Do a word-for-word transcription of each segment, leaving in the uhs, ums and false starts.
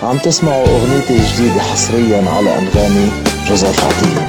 عم تسمعوا أغنيتي الجديدة حصريا على أنغامي جوزيف عطية.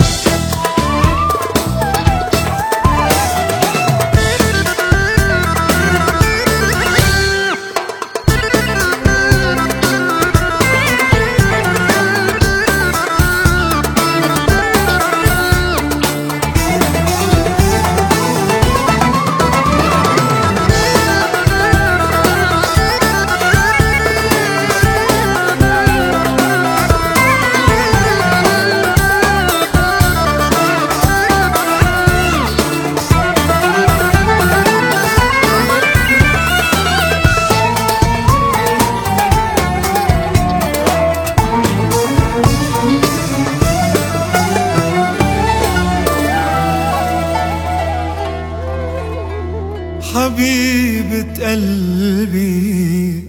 حبيبة قلبي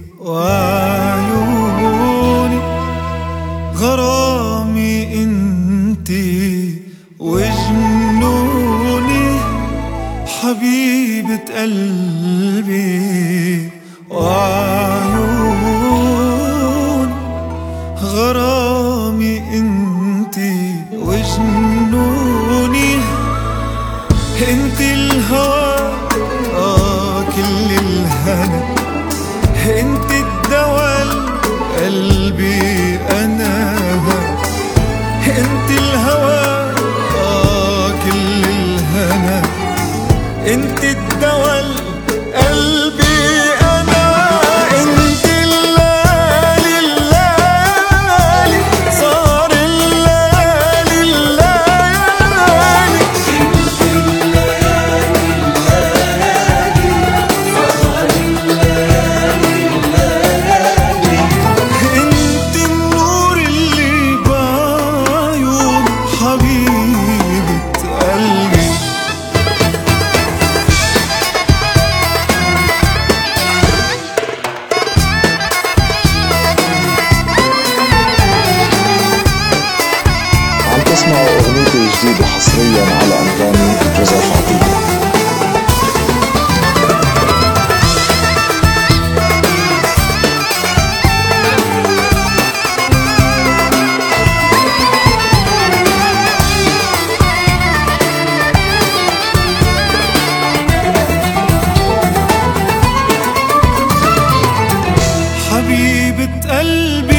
وعيوني، غرامي انتي وجنوني. حبيبة قلبي وعيوني، غرامي انتي وجنوني. انتي الهوى كل الهنا، انت الدوا قلبي انا. انت الهوى آه كل الهنا، انت الدوا قلبي انا. انت الليالي الليالي صار الليالي الليالي. انت الليالي الليالي صار الليالي الليالي. انت النور اللي بعيون حبيبة قلبي. عم تسمعوا أغنيتي الجديدة حصريا على أنغامي جوزيف عطية. حبيبة قلبي